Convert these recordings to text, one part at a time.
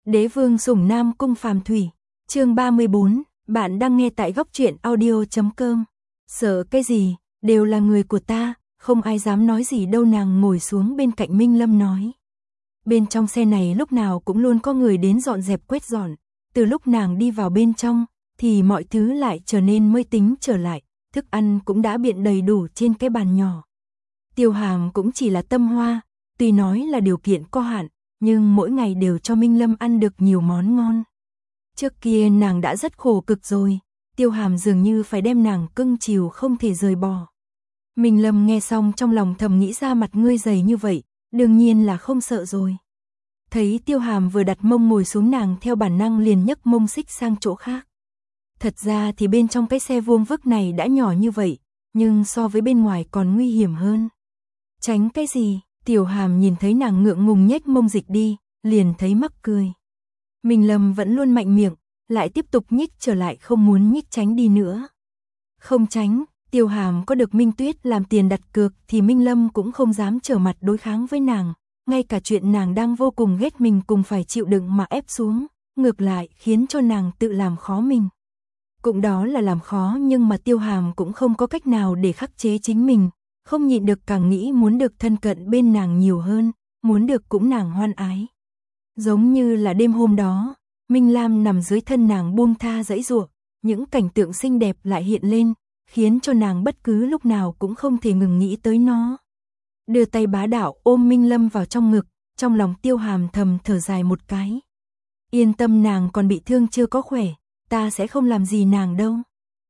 Đế vương sủng Nam Cung Phàm Thủy, chương 34, bạn đang nghe tại góc truyện audio.com. Sợ cái gì, đều là người của ta, không ai dám nói gì đâu. Nàng ngồi xuống bên cạnh Minh Lâm nói. Bên trong xe này lúc nào cũng luôn có người đến dọn dẹp quét dọn, từ lúc nàng đi vào bên trong, thì mọi thứ lại trở nên mới tính trở lại, thức ăn cũng đã biện đầy đủ trên cái bàn nhỏ. Tiêu Hàm cũng chỉ là tâm hoa, tuy nói là điều kiện có hạn, nhưng mỗi ngày đều cho Minh Lâm ăn được nhiều món ngon. Trước kia nàng đã rất khổ cực rồi, Tiêu Hàm dường như phải đem nàng cưng chiều không thể rời bỏ. Minh Lâm nghe xong trong lòng thầm nghĩ ra mặt ngươi dày như vậy, đương nhiên là không sợ rồi. Thấy Tiêu Hàm vừa đặt mông ngồi xuống, nàng theo bản năng liền nhấc mông xích sang chỗ khác. Thật ra thì bên trong cái xe vuông vức này đã nhỏ như vậy, nhưng so với bên ngoài còn nguy hiểm hơn. Tránh cái gì? Tiểu Hàm nhìn thấy nàng ngượng ngùng nhếch mông dịch đi, liền thấy mắc cười. Minh Lâm vẫn luôn mạnh miệng, lại tiếp tục nhích trở lại, không muốn nhích tránh đi nữa. Không tránh, Tiêu Hàm có được Minh Tuyết làm tiền đặt cược thì Minh Lâm cũng không dám trở mặt đối kháng với nàng, ngay cả chuyện nàng đang vô cùng ghét mình cùng phải chịu đựng mà ép xuống, ngược lại khiến cho nàng tự làm khó mình. Cũng đó là làm khó, nhưng mà Tiêu Hàm cũng không có cách nào để khắc chế chính mình, không nhịn được càng nghĩ muốn được thân cận bên nàng nhiều hơn, muốn được cũng nàng hoan ái. Giống như là đêm hôm đó, Minh Lam nằm dưới thân nàng buông tha giãy giụa, những cảnh tượng xinh đẹp lại hiện lên, khiến cho nàng bất cứ lúc nào cũng không thể ngừng nghĩ tới nó. Đưa tay bá đạo ôm Minh Lâm vào trong ngực, trong lòng Tiêu Hàm thầm thở dài một cái. Yên tâm, nàng còn bị thương chưa có khỏe, ta sẽ không làm gì nàng đâu.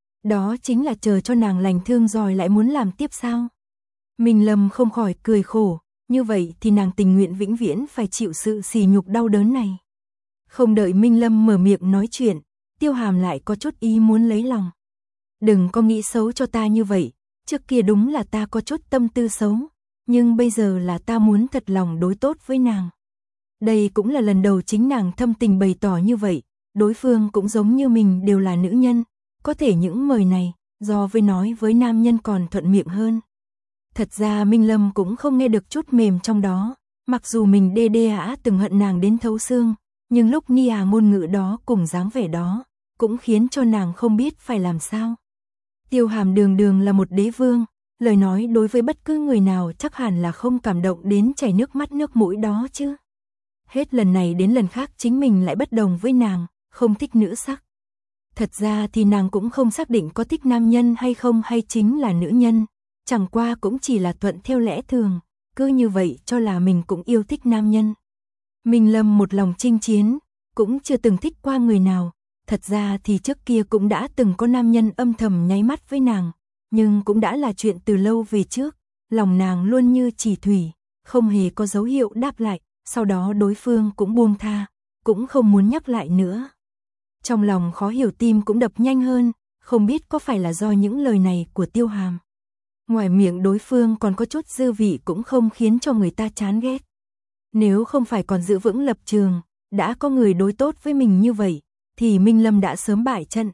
Đó chính là chờ cho nàng lành thương rồi lại muốn làm tiếp sao? Minh Lâm không khỏi cười khổ, như vậy thì nàng tình nguyện vĩnh viễn phải chịu sự sỉ nhục đau đớn này. Không đợi Minh Lâm mở miệng nói chuyện, Tiêu Hàm lại có chút ý muốn lấy lòng. Đừng có nghĩ xấu cho ta như vậy, trước kia đúng là ta có chút tâm tư xấu, nhưng bây giờ là ta muốn thật lòng đối tốt với nàng. Đây cũng là lần đầu chính nàng thâm tình bày tỏ như vậy, đối phương cũng giống như mình đều là nữ nhân, có thể những lời này, do với nói với nam nhân còn thuận miệng hơn. Thật ra Minh Lâm cũng không nghe được chút mềm trong đó, mặc dù mình đê đê từng hận nàng đến thấu xương, nhưng lúc Nia ngôn ngữ đó cùng dáng vẻ đó, cũng khiến cho nàng không biết phải làm sao. Tiêu Hàm đường đường là một đế vương, lời nói đối với bất cứ người nào chắc hẳn là không cảm động đến chảy nước mắt nước mũi đó chứ. Hết lần này đến lần khác chính mình lại bất đồng với nàng, không thích nữ sắc. Thật ra thì nàng cũng không xác định có thích nam nhân hay không hay chính là nữ nhân, chẳng qua cũng chỉ là thuận theo lẽ thường, cứ như vậy cho là mình cũng yêu thích nam nhân. Minh Lâm một lòng chinh chiến, cũng chưa từng thích qua người nào, thật ra thì trước kia cũng đã từng có nam nhân âm thầm nháy mắt với nàng, nhưng cũng đã là chuyện từ lâu về trước, lòng nàng luôn như chỉ thủy, không hề có dấu hiệu đáp lại, sau đó đối phương cũng buông tha, cũng không muốn nhắc lại nữa. Trong lòng khó hiểu, tim cũng đập nhanh hơn, không biết có phải là do những lời này của Tiêu Hàm. Ngoài miệng đối phương còn có chút dư vị cũng không khiến cho người ta chán ghét. Nếu không phải còn giữ vững lập trường, đã có người đối tốt với mình như vậy, thì Minh Lâm đã sớm bại trận.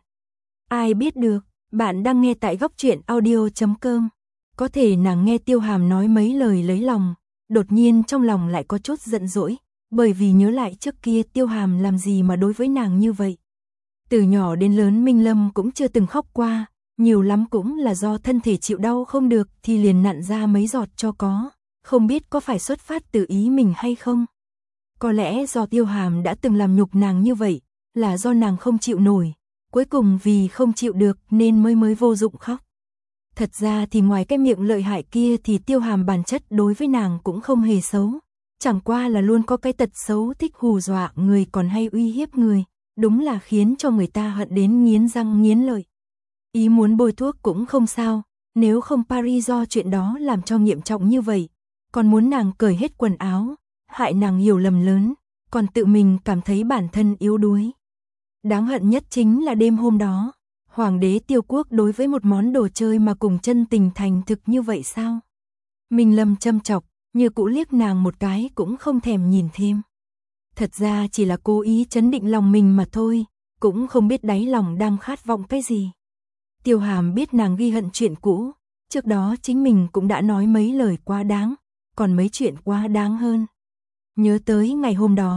Ai biết được, bạn đang nghe tại góc truyện audio.com. Có thể nàng nghe Tiêu Hàm nói mấy lời lấy lòng, đột nhiên trong lòng lại có chút giận dỗi, bởi vì nhớ lại trước kia Tiêu Hàm làm gì mà đối với nàng như vậy. Từ nhỏ đến lớn Minh Lâm cũng chưa từng khóc qua, nhiều lắm cũng là do thân thể chịu đau không được thì liền nặn ra mấy giọt cho có, không biết có phải xuất phát từ ý mình hay không. Có lẽ do Tiêu Hàm đã từng làm nhục nàng như vậy, là do nàng không chịu nổi, cuối cùng vì không chịu được nên mới vô dụng khóc. Thật ra thì ngoài cái miệng lợi hại kia thì Tiêu Hàm bản chất đối với nàng cũng không hề xấu, chẳng qua là luôn có cái tật xấu thích hù dọa người còn hay uy hiếp người, đúng là khiến cho người ta hận đến nghiến răng nghiến lợi. Ý muốn bôi thuốc cũng không sao, nếu không Paris do chuyện đó làm cho nghiêm trọng như vậy, còn muốn nàng cởi hết quần áo, hại nàng hiểu lầm lớn, còn tự mình cảm thấy bản thân yếu đuối. Đáng hận nhất chính là đêm hôm đó, Hoàng đế Tiêu Quốc đối với một món đồ chơi mà cùng chân tình thành thực như vậy sao? Minh Lâm châm chọc, như cũ liếc nàng một cái cũng không thèm nhìn thêm. Thật ra chỉ là cố ý trấn định lòng mình mà thôi, cũng không biết đáy lòng đang khát vọng cái gì. Tiêu Hàm biết nàng ghi hận chuyện cũ, trước đó chính mình cũng đã nói mấy lời quá đáng, còn mấy chuyện quá đáng hơn. Nhớ tới ngày hôm đó,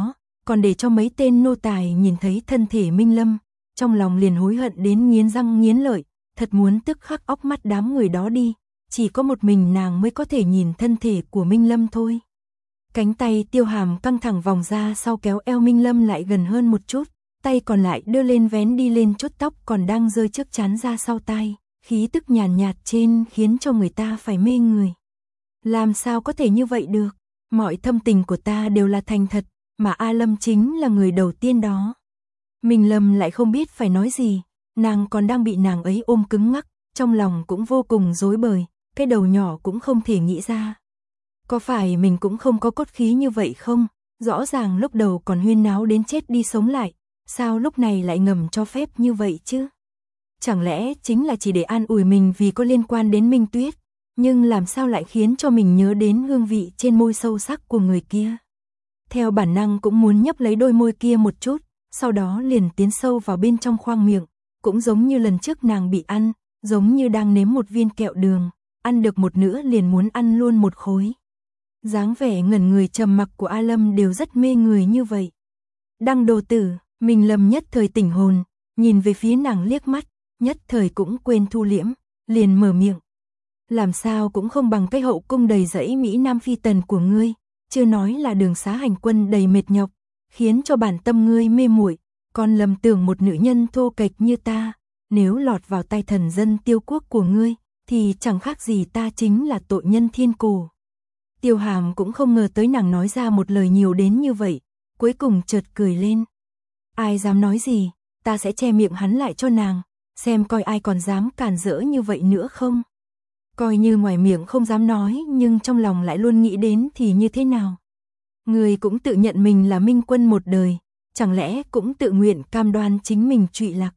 còn để cho mấy tên nô tài nhìn thấy thân thể Minh Lâm, trong lòng liền hối hận đến nghiến răng nghiến lợi, thật muốn tức khắc óc mắt đám người đó đi, chỉ có một mình nàng mới có thể nhìn thân thể của Minh Lâm thôi. Cánh tay Tiêu Hàm căng thẳng vòng ra sau kéo eo Minh Lâm lại gần hơn một chút, tay còn lại đưa lên vén đi lên chốt tóc còn đang rơi trước trán ra sau tai, khí tức nhàn nhạt trên khiến cho người ta phải mê người. Làm sao có thể như vậy được, mọi thâm tình của ta đều là thành thật, mà A Lâm chính là người đầu tiên đó. Minh Lâm lại không biết phải nói gì, nàng còn đang bị nàng ấy ôm cứng ngắc, trong lòng cũng vô cùng rối bời, cái đầu nhỏ cũng không thể nghĩ ra. Có phải mình cũng không có cốt khí như vậy không? Rõ ràng lúc đầu còn huyên náo đến chết đi sống lại, sao lúc này lại ngầm cho phép như vậy chứ? Chẳng lẽ chính là chỉ để an ủi mình vì có liên quan đến Minh Tuyết, nhưng làm sao lại khiến cho mình nhớ đến hương vị trên môi sâu sắc của người kia? Theo bản năng cũng muốn nhấp lấy đôi môi kia một chút, sau đó liền tiến sâu vào bên trong khoang miệng, cũng giống như lần trước nàng bị ăn, giống như đang nếm một viên kẹo đường, ăn được một nửa liền muốn ăn luôn một khối. Dáng vẻ ngẩn người trầm mặc của A Lâm đều rất mê người như vậy. Đăng đồ tử, Minh Lâm nhất thời tỉnh hồn, nhìn về phía nàng liếc mắt, nhất thời cũng quên thu liễm, liền mở miệng. Làm sao cũng không bằng cái hậu cung đầy rẫy Mỹ Nam phi tần của ngươi, chưa nói là đường xá hành quân đầy mệt nhọc, khiến cho bản tâm ngươi mê muội, còn lầm tưởng một nữ nhân thô kệch như ta, nếu lọt vào tay thần dân Tiêu quốc của ngươi, thì chẳng khác gì ta chính là tội nhân thiên cổ. Tiêu Hàm cũng không ngờ tới nàng nói ra một lời nhiều đến như vậy, cuối cùng chợt cười lên. Ai dám nói gì, ta sẽ che miệng hắn lại cho nàng, xem coi ai còn dám cản rỡ như vậy nữa không. Coi như ngoài miệng không dám nói nhưng trong lòng lại luôn nghĩ đến thì như thế nào. Người cũng tự nhận mình là minh quân một đời, chẳng lẽ cũng tự nguyện cam đoan chính mình trụy lạc.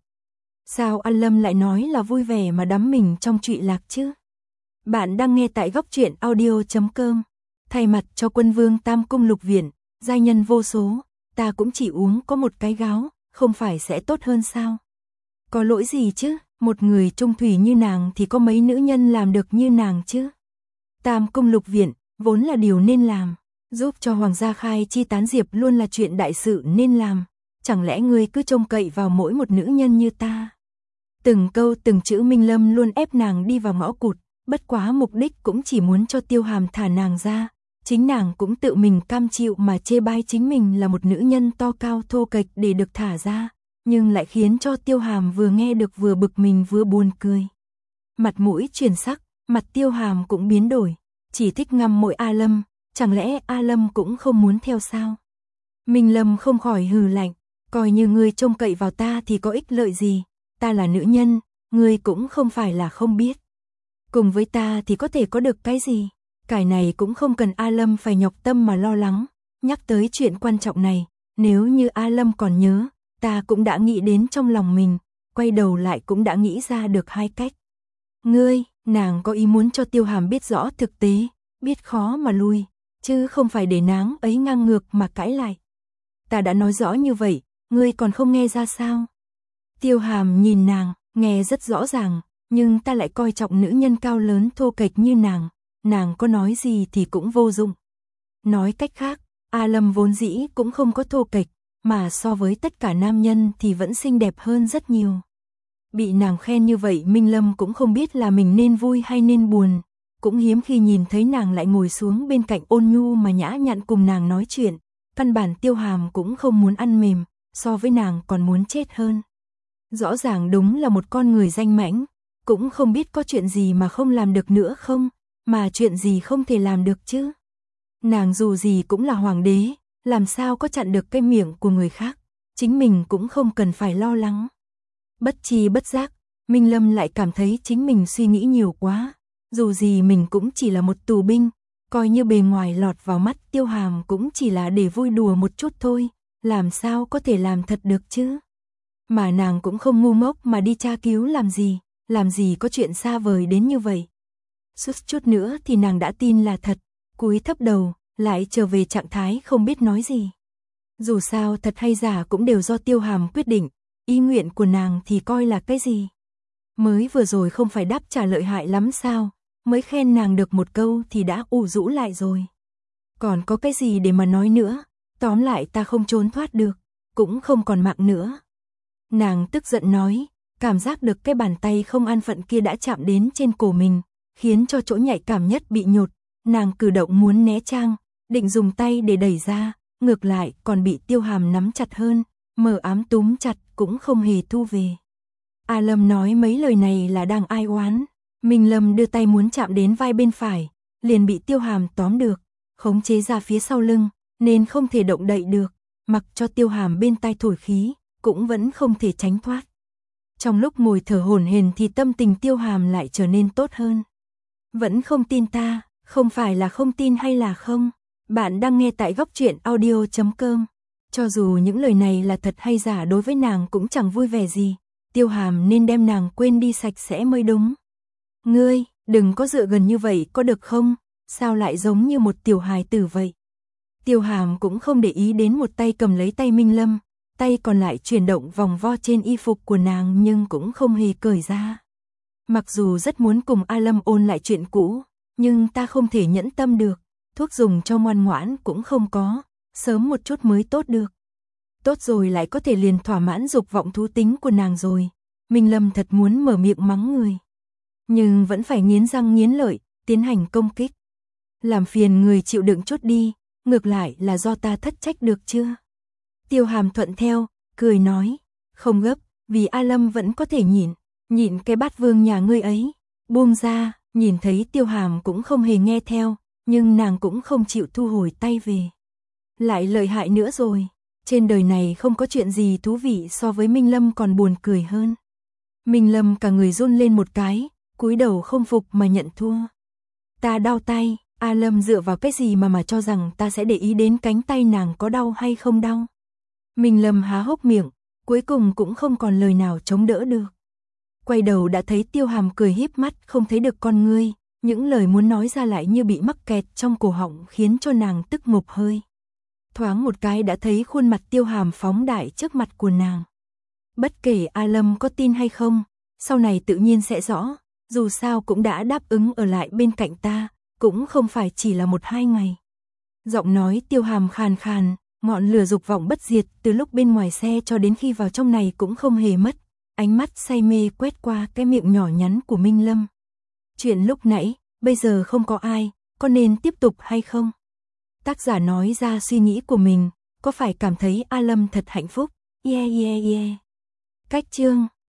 Sao An Lâm lại nói là vui vẻ mà đắm mình trong trụy lạc chứ? Bạn đang nghe tại góc truyện audio.com. Thay mặt cho quân vương Tam Cung Lục Viện, giai nhân vô số, ta cũng chỉ uống có một cái gáo, không phải sẽ tốt hơn sao? Có lỗi gì chứ, một người trung thủy như nàng thì có mấy nữ nhân làm được như nàng chứ? Tam Cung Lục Viện, vốn là điều nên làm, giúp cho Hoàng gia khai chi tán diệp luôn là chuyện đại sự nên làm, chẳng lẽ ngươi cứ trông cậy vào mỗi một nữ nhân như ta? Từng câu từng chữ Minh Lâm luôn ép nàng đi vào ngõ cụt, bất quá mục đích cũng chỉ muốn cho Tiêu Hàm thả nàng ra, chính nàng cũng tự mình cam chịu mà chê bai chính mình là một nữ nhân to cao thô kệch để được thả ra, nhưng lại khiến cho Tiêu Hàm vừa nghe được vừa bực mình vừa buồn cười. Mặt mũi chuyển sắc, mặt Tiêu Hàm cũng biến đổi, chỉ thích ngắm mỗi A Lâm, chẳng lẽ A Lâm cũng không muốn theo sao? Minh Lâm không khỏi hừ lạnh, coi như ngươi trông cậy vào ta thì có ích lợi gì, ta là nữ nhân, ngươi cũng không phải là không biết. Cùng với ta thì có thể có được cái gì? Cái này cũng không cần A Lâm phải nhọc tâm mà lo lắng, nhắc tới chuyện quan trọng này, nếu như A Lâm còn nhớ, ta cũng đã nghĩ đến trong lòng mình, quay đầu lại cũng đã nghĩ ra được hai cách. Ngươi, nàng có ý muốn cho Tiêu Hàm biết rõ thực tế, biết khó mà lui, chứ không phải để nàng ấy ngang ngược mà cãi lại. Ta đã nói rõ như vậy, ngươi còn không nghe ra sao? Tiêu Hàm nhìn nàng, nghe rất rõ ràng, nhưng ta lại coi trọng nữ nhân cao lớn thô kệch như nàng có nói gì thì cũng vô dụng. Nói cách khác, A Lâm vốn dĩ cũng không có thô kệch, mà so với tất cả nam nhân thì vẫn xinh đẹp hơn rất nhiều. Bị nàng khen như vậy Minh Lâm cũng không biết là mình nên vui hay nên buồn, cũng hiếm khi nhìn thấy nàng lại ngồi xuống bên cạnh ôn nhu mà nhã nhặn cùng nàng nói chuyện, căn bản Tiêu Hàm cũng không muốn ăn mềm, so với nàng còn muốn chết hơn. Rõ ràng đúng là một con người danh mãnh, cũng không biết có chuyện gì mà không làm được nữa không, mà chuyện gì không thể làm được chứ. Nàng dù gì cũng là hoàng đế, làm sao có chặn được cái miệng của người khác, chính mình cũng không cần phải lo lắng. Bất tri bất giác, Minh Lâm lại cảm thấy chính mình suy nghĩ nhiều quá, dù gì mình cũng chỉ là một tù binh, coi như bề ngoài lọt vào mắt Tiêu Hàm cũng chỉ là để vui đùa một chút thôi, làm sao có thể làm thật được chứ. Mà nàng cũng không ngu ngốc mà đi tra cứu làm gì có chuyện xa vời đến như vậy. Suốt chút nữa thì nàng đã tin là thật, cúi thấp đầu, lại trở về trạng thái không biết nói gì. Dù sao thật hay giả cũng đều do Tiêu Hàm quyết định, ý nguyện của nàng thì coi là cái gì. Mới vừa rồi không phải đáp trả lợi hại lắm sao, mới khen nàng được một câu thì đã ủ rũ lại rồi. Còn có cái gì để mà nói nữa, Tóm lại ta không trốn thoát được, cũng không còn mạng nữa. Nàng tức giận nói, cảm giác được cái bàn tay không an phận kia đã chạm đến trên cổ mình, khiến cho chỗ nhạy cảm nhất bị nhột. Nàng cử động muốn né trang, định dùng tay để đẩy ra, ngược lại còn bị Tiêu Hàm nắm chặt hơn, mờ ám túm chặt cũng không hề thu về. A Lâm nói mấy lời này là đang ai oán. Minh Lâm đưa tay muốn chạm đến vai bên phải, liền bị Tiêu Hàm tóm được, khống chế ra phía sau lưng, nên không thể động đậy được, mặc cho Tiêu Hàm bên tai thổi khí, cũng vẫn không thể tránh thoát. Trong lúc ngồi thở hổn hển thì tâm tình Tiêu Hàm lại trở nên tốt hơn. Vẫn không tin ta, không phải là không tin hay là không? Bạn đang nghe tại Góc Truyện Audio.com. Cho dù những lời này là thật hay giả đối với nàng cũng chẳng vui vẻ gì, Tiêu Hàm nên đem nàng quên đi sạch sẽ mới đúng. Ngươi, đừng có dựa gần như vậy có được không? Sao lại giống như một tiểu hài tử vậy? Tiêu Hàm cũng không để ý đến một tay cầm lấy tay Minh Lâm, tay còn lại chuyển động vòng vo trên y phục của nàng nhưng cũng không hề cởi ra. Mặc dù rất muốn cùng A Lâm ôn lại chuyện cũ, nhưng ta không thể nhẫn tâm được, thuốc dùng cho ngoan ngoãn cũng không có, sớm một chút mới tốt được. Tốt rồi lại có thể liền thỏa mãn dục vọng thú tính của nàng rồi. Minh Lâm thật muốn mở miệng mắng người, nhưng vẫn phải nghiến răng nghiến lợi, tiến hành công kích. Làm phiền người chịu đựng chút đi, ngược lại là do ta thất trách được chưa? Tiêu Hàm thuận theo, cười nói, không gấp, vì A Lâm vẫn có thể nhịn cái bát vương nhà ngươi ấy. Buông ra, nhìn thấy Tiêu Hàm cũng không hề nghe theo, nhưng nàng cũng không chịu thu hồi tay về. Lại lợi hại nữa rồi, trên đời này không có chuyện gì thú vị so với Minh Lâm còn buồn cười hơn. Minh Lâm cả người run lên một cái, cúi đầu không phục mà nhận thua. Ta đau tay, A Lâm dựa vào cái gì mà cho rằng ta sẽ để ý đến cánh tay nàng có đau hay không đau. Minh Lâm há hốc miệng, cuối cùng cũng không còn lời nào chống đỡ được. Quay đầu đã thấy Tiêu Hàm cười híp mắt không thấy được con ngươi, những lời muốn nói ra lại như bị mắc kẹt trong cổ họng khiến cho nàng tức ngụp hơi. Thoáng một cái đã thấy khuôn mặt Tiêu Hàm phóng đại trước mặt của nàng. Bất kể A Lâm có tin hay không, sau này tự nhiên sẽ rõ, dù sao cũng đã đáp ứng ở lại bên cạnh ta, cũng không phải chỉ là 1-2 ngày. Giọng nói Tiêu Hàm khàn khàn, ngọn lửa dục vọng bất diệt từ lúc bên ngoài xe cho đến khi vào trong này cũng không hề mất, ánh mắt say mê quét qua cái miệng nhỏ nhắn của Minh Lâm. Chuyện lúc nãy, bây giờ không có ai, có nên tiếp tục hay không? Tác giả nói ra suy nghĩ của mình, có phải cảm thấy A Lâm thật hạnh phúc? Yeah yeah yeah. Cách chương